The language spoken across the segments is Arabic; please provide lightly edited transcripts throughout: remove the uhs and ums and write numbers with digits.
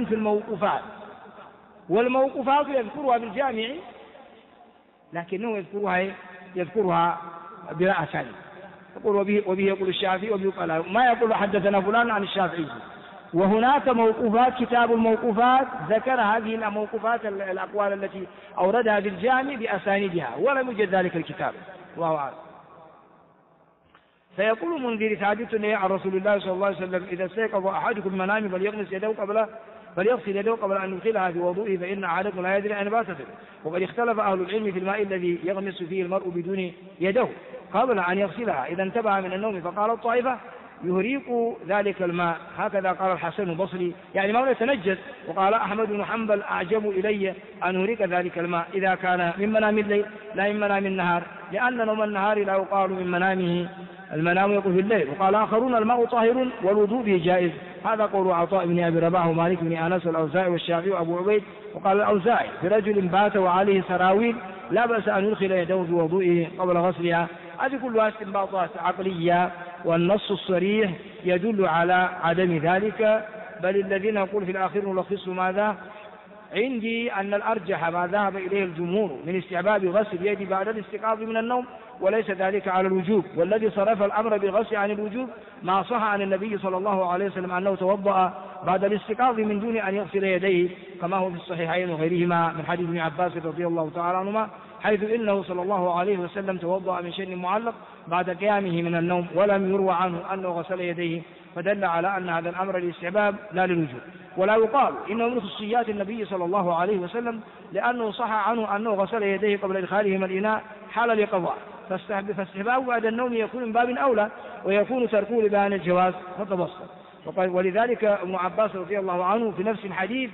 في الموقوفات، والموقوفات يذكرها بالجامع لكنه يذكرها بلا أسانيد، يقول وبه يقول الشافعي وبه قال، ما يقول حدثنا فلان عن الشافعي. وهناك موقوفات، كتاب الموقوفات ذكر هذه الموقوفات الأقوال التي أوردها في الجامع بأسانيدها، ولم يوجد ذلك الكتاب، الله أعلم. فيقول منذر ثابت عن رسول الله صلى الله عليه وسلم: إذا استيقظ أحدكم من منامه فليغسل يده قبل أن يدخلها في وضوئه، فإن أحدكم لا يدري أين باتت. وقد اختلف أهل العلم في الماء الذي يغمس فيه المرء بدون يده قبل أن يغسلها إذا انتبه من النوم، فقال الطائفة: يهريق ذلك الماء، هكذا قال الحسن البصري، يعني ما يتنجس. وقال أحمد بن حنبل: أعجب إلي أن يهريق ذلك الماء إذا كان من منام الليل لا من منام النهار، لأن نوم النهار لا يقال من منامه، المنام يقول في الليل. وقال آخرون: الماء طاهر والوضوء به جائز، هذا قول عطاء بن أبي رباح ومالك بن أنس والأوزاعي والشافعي وأبو عبيد. وقال الأوزاعي: في رجل بات وعليه سراويل لا بأس أن يدخل يده في وضوئه قبل غسلها. هذه كلها استنباطات عقلية، والنص الصريح يدل على عدم ذلك. بل الذين يقول في الآخر نلخص ماذا عندي أن الأرجح ما ذهب إليه الجمهور من استحباب غسل اليد بعد الاستيقاظ من النوم، وليس ذلك على الوجوب. والذي صرف الأمر بالغسل عن الوجوب ما صح عن النبي صلى الله عليه وسلم أنه توضأ بعد الاستيقاظ من دون أن يغسل يديه، كما هو في الصحيحين وغيرهما من حديث ابن عباس رضي الله تعالى عنهما، حيث إنه صلى الله عليه وسلم توضأ من شيء معلق بعد قيامه من النوم، ولم يروى عنه أنه غسل يديه، فدل على أن هذا الأمر للاستحباب لا للوجوب. ولا يقال إنه من خصوصيات النبي صلى الله عليه وسلم، لأنه صح عنه أنه غسل يديه قبل إدخالهما الإناء حال القضاء، فاستحباب بعد النوم يكون من باب أولى، ويكون تركه لبيان الجواز فتبسط. ولذلك ابن عباس رضي الله عنه في نفس الحديث: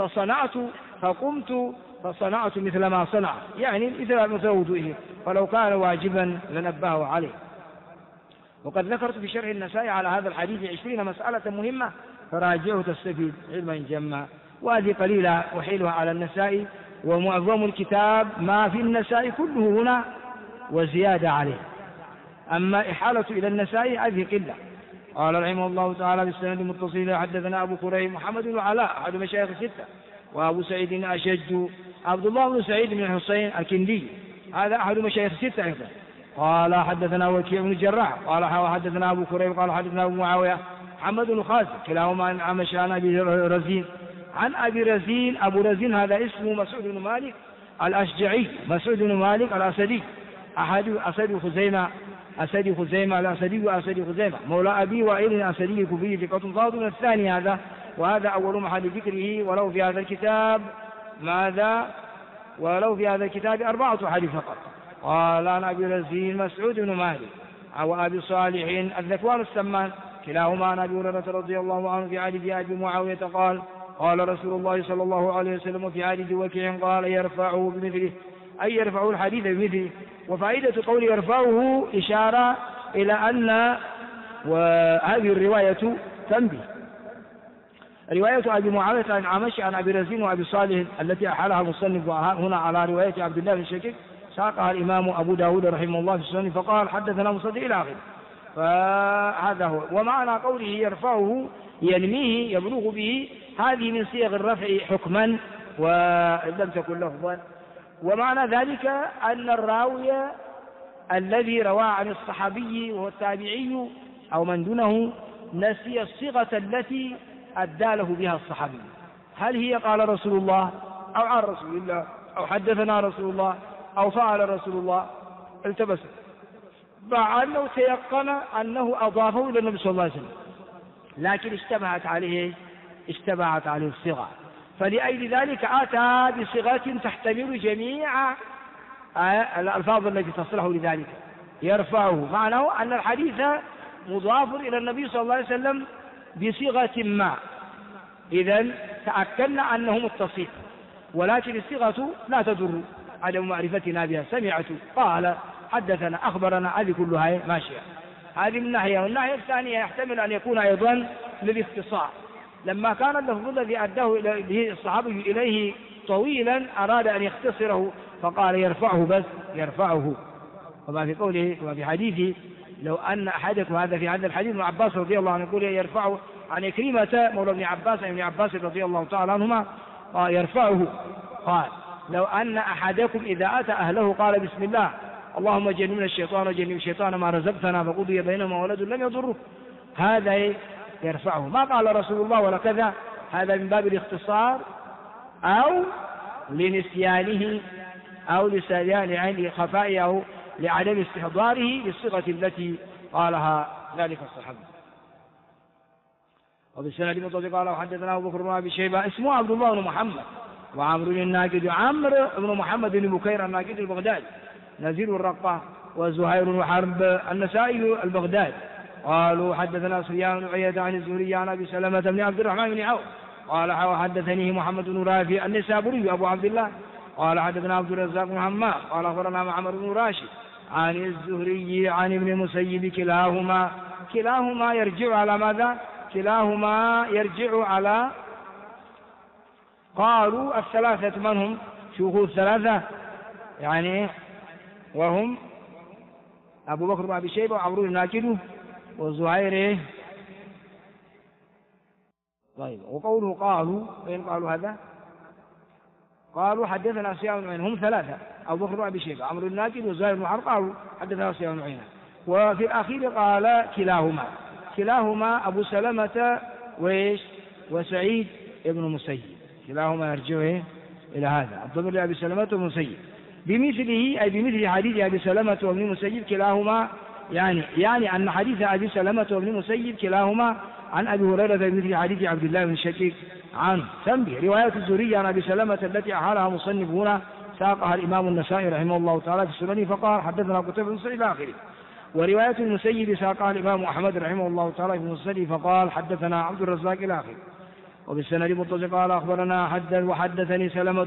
فقمت فصنعت مثل ما صنع، يعني مثل وضوئه، فلو كان واجبا لنبهه عليه. وقد ذكرت في شرح النسائي على هذا الحديث 20 مسألة مهمة، فراجعه تستفيد علما جما. وهذه قليلة وحيلها على النسائي، ومعظم الكتاب ما في النسائي كله هنا وزيادة عليه. أما إحالة إلى النسائي هذه قلة. قال رحمه الله تعالى بالسند المتصل: حدثنا أبو كريم محمد بن علاء أحد مشايخ الستة، وأبو سعيد أشج عبد الله بن سعيد بن الحسين الكندي، هذا أحد مشايخ الستة أيضا. قال حدثنا وكيع بن الجراح قال حدثنا أبو كريم قال حدثنا أبو معاوية محمد بن خازم كلاهما عن عمش عن أبي رزين عن أبي رزين. أبو رزين هذا اسمه مسعود بن مالك الأشجعي، مسعود بن مالك الأسدي، أحد أسد خزيمة الأسدي وأسد خزيمة، مولى أبي وائل الأسدي الكوفي ثقة ضابط. من الثاني هذا، وهذا أول محل ذكره، ولو في هذا الكتاب 4 حديث فقط. قال عن أبي رزين مسعود بن مالك وأبي صالح الذكوان السمان كلاهما عن أبي هريرة رضي الله عنه في حديث أبي معاوية قال: قال رسول الله صلى الله عليه وسلم في حديث وكيع قال: يرفعه بمثله، أي يرفع الحديث بمثله. وفائدة قول يرفعه إشارة إلى أن هذه الرواية تنبه. رواية أبي معاوية عن عمش عن أبي رزين وأبي صالح التي أحالها المصنف هنا على رواية عبد الله بن شقيق ساقها الإمام أبو داود رحمه الله في السنن، فقال: حدثنا مصدق إلى آخره. فهذا هو. ومعنى قوله يرفعه ينميه يبلغ به، هذه من صيغ الرفع حكما ولم تكن لفظا. ومعنى ذلك أن الراوي الذي روى عن الصحابي وهو التابعي أو من دونه نسي الصيغة التي أدى له بها الصحابي، هل هي قال رسول الله أو عن رسول الله أو حدثنا رسول الله أو فعل رسول الله، التبس، مع أنه تيقن أنه أضافه إلى النبي صلى الله عليه وسلم، لكن اشتبهت عليه الصيغة، فلأجل ذلك أتى بصيغة تحتمل جميع الألفاظ التي تصلح لذلك. يرفعه معناه أن الحديث مضاف إلى النبي صلى الله عليه وسلم بصيغة ما، إذن تأكدنا أنه متصل، ولكن الصيغة لا تضر عدم معرفتنا بها. سمعت، قال، حدثنا، أخبرنا، هذه كلها ماشية. هذه من ناحية. والناحية الثانية يحتمل أن يكون أيضا للاختصار، لما كان اللفظ الذي أداه به الصحابي إليه طويلا أراد أن يختصره فقال يرفعه، بس يرفعه. وما في قوله وما في حديثه: لو أن أحدكم، هذا في هذا الحديث ابن عباس رضي الله عنه يقول يرفعه، عن كريمة مولى ابن عباس رضي الله تعالى عنهما يرفعه قال لو أن أحدكم إذا أتى أهله قال بسم الله اللهم جنبنا الشيطان وجنب الشيطان ما رزقتنا فقضي بينهما ولد لم يضره، هذا يرفعه. ما قال رسول الله ولا كذا، هذا من باب الاختصار أو لنسيانه أو لسيان خفائه أو لعدم استحضاره بالصيغة التي قالها ذلك الصحابي. وبالسند المتصل قال وحدثنا أبو بكر بن أبي شيبة اسمه عبد الله بن محمد وعمرو الناقد عمرو بن محمد بن بكير الناقد البغدادي نزيل الرقة وزهير بن حرب النسائي البغدادي قالوا حدثنا سفيان بن عيينة عن الزهري عن أبي سلمة بن عبد الرحمن بن عوف قال وحدثني محمد بن رافع النسابوري أبو عبد الله قال حدثنا عبد الرزاق بن حمام قال أخبرنا معمر بن راشد عن الزهري عن ابن المسيب كلاهما يرجع على ماذا؟ كلاهما يرجع على قالوا الثلاثة من هم؟ شيوخ الثلاثة يعني وهم أبو بكر بن أبي شيبة وعمرو الناقد وزهير. طيب وقوله قالوا وين قالوا هذا؟ قالوا حدثنا سفيان بن عيينة هم ثلاثة أبو بكر بن أبي شيبة عمرو الناقد وزهير بن حرب قالوا حدثنا سفيان بن عيينة. وفي الأخير قال كلاهما أبو سلمة وسعيد ابن مسيب كلاهما يرجع إلى هذا الضمير لأبي سلمة ومسيب بمثله أي بمثل حديث أبي سلمة وابن مسيب كلاهما يعني أن حديث أبي سلمة وابن مسيب كلاهما عن أبي هريرة بمثل حديث عبد الله بن شقيق عنه. تنبيه رواية الزهري عن أبي سلمة التي أحالها مصنف هنا ساقها الإمام النسائي رحمه الله تعالى في السنن فقال حدثنا قتيبة بن سعيد إلى آخره. ورواية المسيب ساقها الإمام أحمد رحمه الله تعالى في مسنده فقال حدثنا عبد الرزاق إلى آخره. وبالسند متصل قال أخبرنا وحدثني سلمة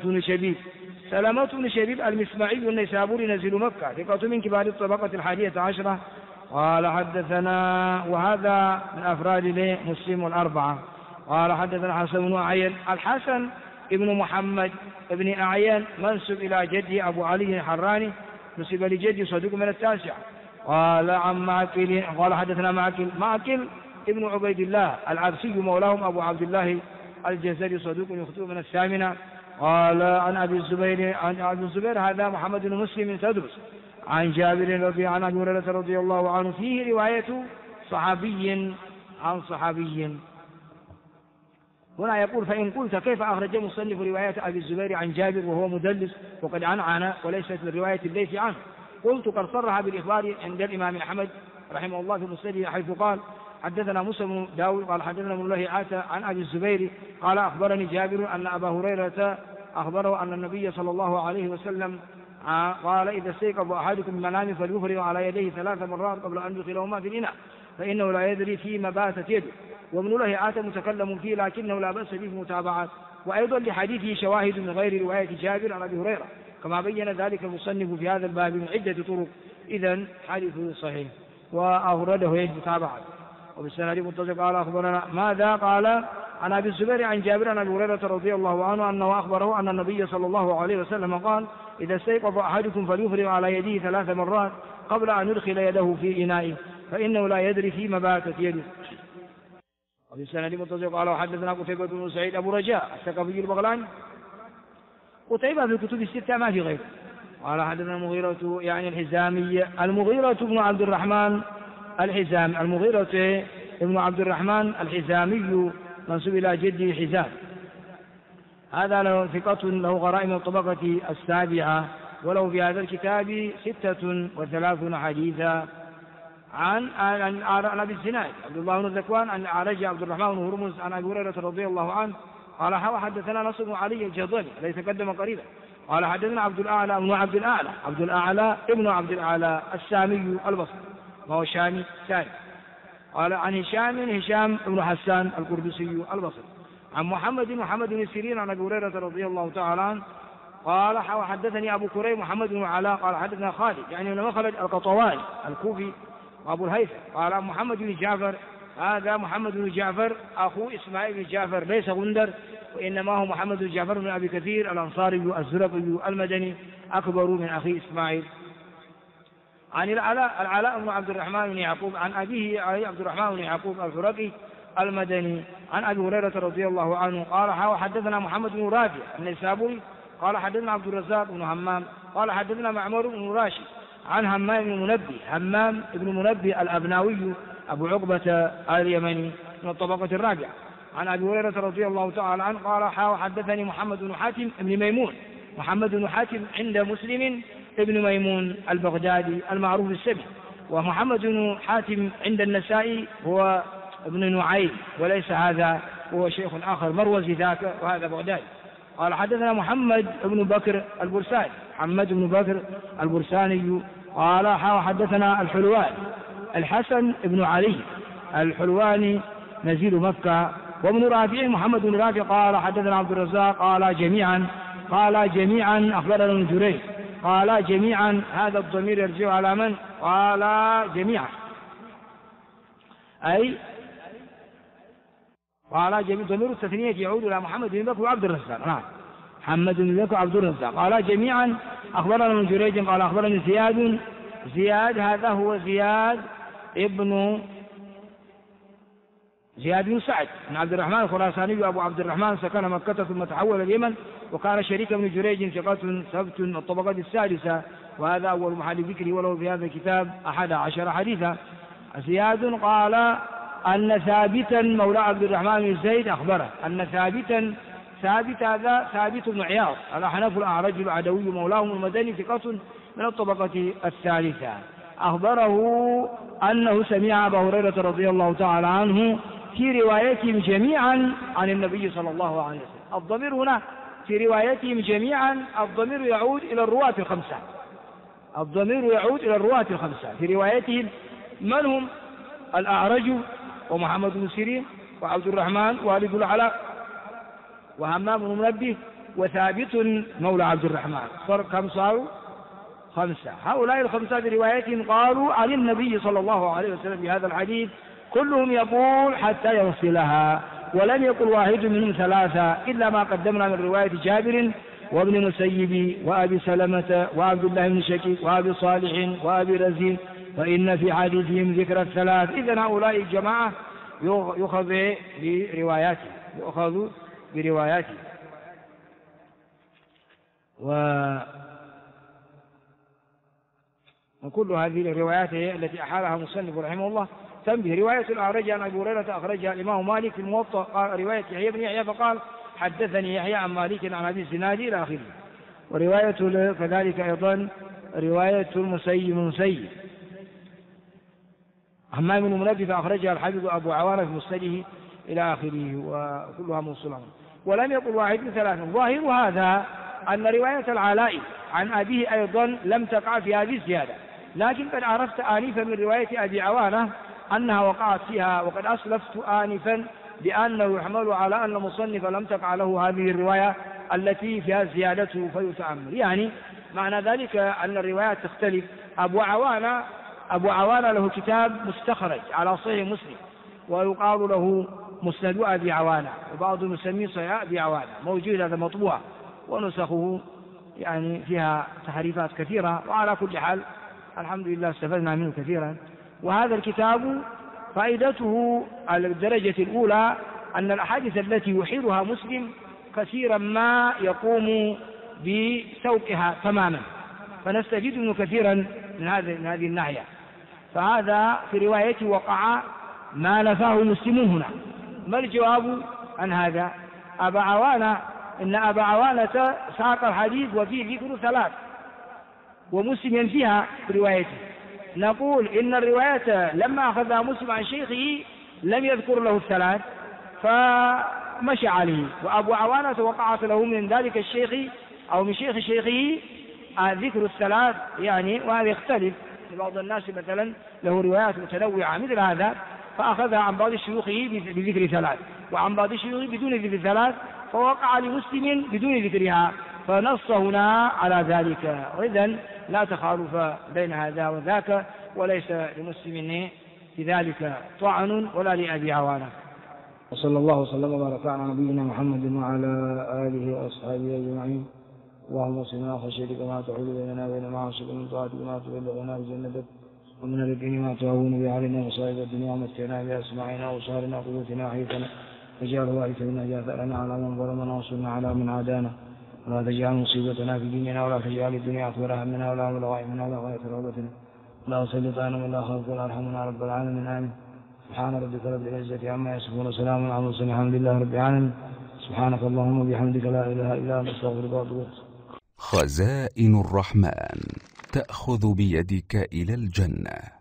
بن شبيب المسمعي النيسابوري نزيل مكة ثقة من كبار الطبقة 11 قال حدثنا وهذا من أفراد مسلم والأربعة قال حدثنا حسن بن أعين الحسن ابن محمد ابن أعين منسب إلى جدي أبو علي الحراني نسب لجدي صدوق من 9 قال عن معقل قال حدثنا معقل ابن عبيد الله العبسي مولاهم أبو عبد الله الجزري صدوق يخطئ من 8 قال عن أبي الزبير هذا محمد بن مسلم تدرس عن جابر رضي عن أبي هريرة رضي الله عنه فيه رواية صحابي عن صحابي. هنا يقول فإن قلت كيف أخرج مصنف رواية أبي الزبير عن جابر وهو مدلس وقد عنعن وليست من رواية الليث عنه؟ قلت قد صرح بالإخبار عند الإمام أحمد رحمه الله في مسنده حيث قال حدثنا موسى بن داود قال حدثنا ابن لهيعة عن أبي الزبير قال أخبرني جابر أن أبا هريرة أخبره أن النبي صلى الله عليه وسلم قال إذا استيقظ أحدكم من منامه فليفرغ على يديه 3 مرات قبل أن يدخلهما في الإناء فإنه لا يدري فيما باتت يده. وابن لهيعة متكلم فيه لكنه لا بأس به متابعات وأيضا لحديثه شواهد من غير رواية جابر عن أبي هريرة كما بين ذلك المصنف في هذا الباب من عدة طرق إذن حديثه صحيح وأورده متابعات. وبالسند متصل قال أخبرنا ماذا قال عن أبي الزبير عن جابر عن أبي هريرة رضي الله عنه أنه أخبره أن النبي صلى الله عليه وسلم قال إذا استيقظ أحدكم فليفرغ على يديه 3 مرات قبل أن يدخل يده في إنائه فإنه لا يدري فيما باتت يده. وبالسند متصل قال وحدثنا قتيبة بن سعيد أبو رجاء الثقفي البغلاني قتيبة في الكتب الستة ما في غيره قال حدثنا المغيرة يعني الحزامي المغيرة بن عبد الرحمن الحزامي المغيرة ابن عبد الرحمن الحزامي منسوب إلى جده حزام هذا له ثقة له غرائم الطبقة 7 وله في هذا الكتاب 36 حديثا عن أبي الزناد عبد الله بن ذكوان عن الأعرج عبد الرحمن بن هرمز عن أبي هريرة رضي الله عنه قال حدثنا نصر بن علي الجهضمي ليس قدم قريبا قال حدثنا عبد الأعلى ابن عبد الأعلى السامي البصري وهو شامي ثاني قال عن هشام بن حسان القردسي البصري عن محمد بن سيرين عن أبي هريرة رضي الله تعالى عنه قال حدثني أبو كريم محمد بن علاء قال حدثنا خالد يعني من مخرج القطواني الكوفي وأبو الهيثم قال محمد بن جعفر هذا محمد بن جعفر أخو إسماعيل بن جعفر ليس غندر وإنما هو محمد بن جعفر بن أبي كثير الأنصاري الزرقي المدني أكبر من أخي إسماعيل. عن العلاء بن عبد الرحمن بن يعقوب عن أبيه عبد الرحمن بن يعقوب الفرقي المدني عن أبي هريرة رضي الله عنه قال حدثنا محمد بن رافع النيسابوري قال حدثنا عبد الرزاق بن همام قال حدثنا معمر بن راشد عن همام بن منبه الأبناوي أبو عقبة اليمني من الطبقة الرابعة عن أبي هريرة رضي الله تعالى عنه قال حدثني محمد بن حاتم بن ميمون محمد بن حاتم عند مسلم ابن ميمون البغدادي المعروف بالسبي، ومحمد بن حاتم عند النسائي هو ابن نعيم وليس هذا، هو شيخ آخر مروزي ذاك وهذا بغدادي. قال حدثنا محمد بن بكر البرساني قال حدثنا الحلواني الحسن بن علي الحلواني نزيل مكة، وابن رافع محمد بن رافع قال حدثنا عبد الرزاق قال جميعا أخبرنا ابن جريج قال جميعا، هذا الضمير يرجع على من؟ قال جميعا أي قال ضمير التثنية يعود إلى محمد بن بكر وعبد الرزاق. نعم محمد بن بكر وعبد الرزاق قال جميعا أخبرنا ابن جريج قال أخبرني زياد هذا هو زياد بن سعد بن عبد الرحمن الخراساني أبو عبد الرحمن، سكن مكة ثم تحول اليمن، وكان شريك ابن جريج ثقة ثبت الطبقة السادسة، وهذا أول محل ذكره وله في هذا الكتاب 11 حديثا. زياد قال أن ثابتا مولى عبد الرحمن بن زيد أخبره أن ثابت هذا ثابت بن عياض الأحنف الأعرج العدوي مولاهم المدني ثقة من الطبقة الثالثة، أخبره أنه سمع أبا هريرة رضي الله تعالى عنه في روايتهم جميعا عن النبي صلى الله عليه وسلم. الضمير هنا في روايتهم جميعا، الضمير يعود إلى الرواة الخمسة، في روايتهم من هم؟ الأعرج ومحمد بن سيرين وعبد الرحمن والد العلاء وهمام بن منبه وثابت مولى عبد الرحمن. كم صاروا؟ 5. هؤلاء الخمسة في روايتهم قالوا عن النبي صلى الله عليه وسلم بهذا الحديث كلهم يقول حتى يوصلها، ولم يقل واحد منهم 3 إلا ما قدمنا من رواية جابر وابن مسيب وأبي سلمة وعبد الله بن شقيق وأبي صالح وأبي رزين، فإن في حديثهم ذكر 3. إذن هؤلاء الجماعة يؤخذ برواياته وكل هذه الروايات التي أحالها المصنف رحمه الله تنبه. رواية الأعرج عن أبي هريرة أخرجها الإمام مالك في الموطأ، قال رواية يحيى بن يحيى فقال حدثني يحيى عن مالك عن أبي الزناد إلى آخره. ورواية كذلك أيضا رواية المسيب همام بن منبه فأخرجها الحافظ أبو عوانة في مسنده إلى آخره، وكلها موصولة. ولم يقل واحد من 3. ظاهر هذا أن رواية العلاء عن أبيه أيضا لم تقع في هذه الزيادة، لكن قد عرفت آنفا من رواية أبي عوانة أنها وقعت فيها، وقد أسلفت آنفا بأنه يحمل على أن المصنف لم تقع له هذه الرواية التي فيها زيادته فيتأمل. يعني معنى ذلك أن الروايات تختلف. أبو عوانة له كتاب مستخرج على صحيح مسلم ويقال له مسند أبي عوانة، وبعضهم يسميه صحيح أبي عوانة، موجود هذا مطبوع ونسخه يعني فيها تحريفات كثيرة، وعلى كل حال الحمد لله استفدنا منه كثيرا. وهذا الكتاب فائدته على الدرجة الأولى أن الأحاديث التي يحيلها مسلم كثيرا ما يقوم بسوقها تماما، فنستفيد منه كثيرا من هذه الناحية. فهذا في روايته وقع ما نفاه المسلمون هنا. ما الجواب عن هذا؟ إن أبا عوانة ساق الحديث وفيه ذكر 3 ومسلم ينفيها بروايته. نقول إن الرواية لما أخذها مسلم عن شيخه لم يذكر له 3 فمشى عليه، وأبو عوانة وقعت له من ذلك الشيخ أو من شيخ شيخه ذكر 3 يعني، وهذا يختلف. بعض الناس مثلا له روايات متنوعة مثل هذا فأخذها عن بعض شيوخه بذكر 3 وعن بعض شيوخه بدون ذكر 3، فوقع لمسلم بدون ذكرها، فنص هنا على ذلك. وإذن لا تخالف بين هذا وذاك، وليس لمسلم في ذلك طعن ولا لأبي عوانة. وصلى الله وسلم وبارك على نبينا محمد وعلى آله وأصحابه أجمعين. اللهم صل على خشيتك ما تحول بيننا وبين معاصيك، من طاعتك ما تبلغنا بجنتك، ومن اليقين ما تهون به علينا مصائب الدنيا ومتعنا بأسماعنا وأبصارنا وقوتنا أحيتنا واجعل وارثا منا جاثرنا على من ظلمنا وانصرنا على من عادانا ولا تجعل مصيبتنا في ديننا ولا تجعل الدنيا أكبر همنا ولا مبلغ علمنا ولا غاية رغبتنا ولا سلط علينا ولا خوف ولا ارحمنا رب العالمين آمين. سبحان ربك رب العزة عما يصفون وسلام على المرسلين الحمد لله رب العالمين. سبحانك اللهم وبحمدك لا إله إلا أنت أستغفرك وأتوب إليك. خزائن الرحمن تأخذ بيدك إلى الجنة.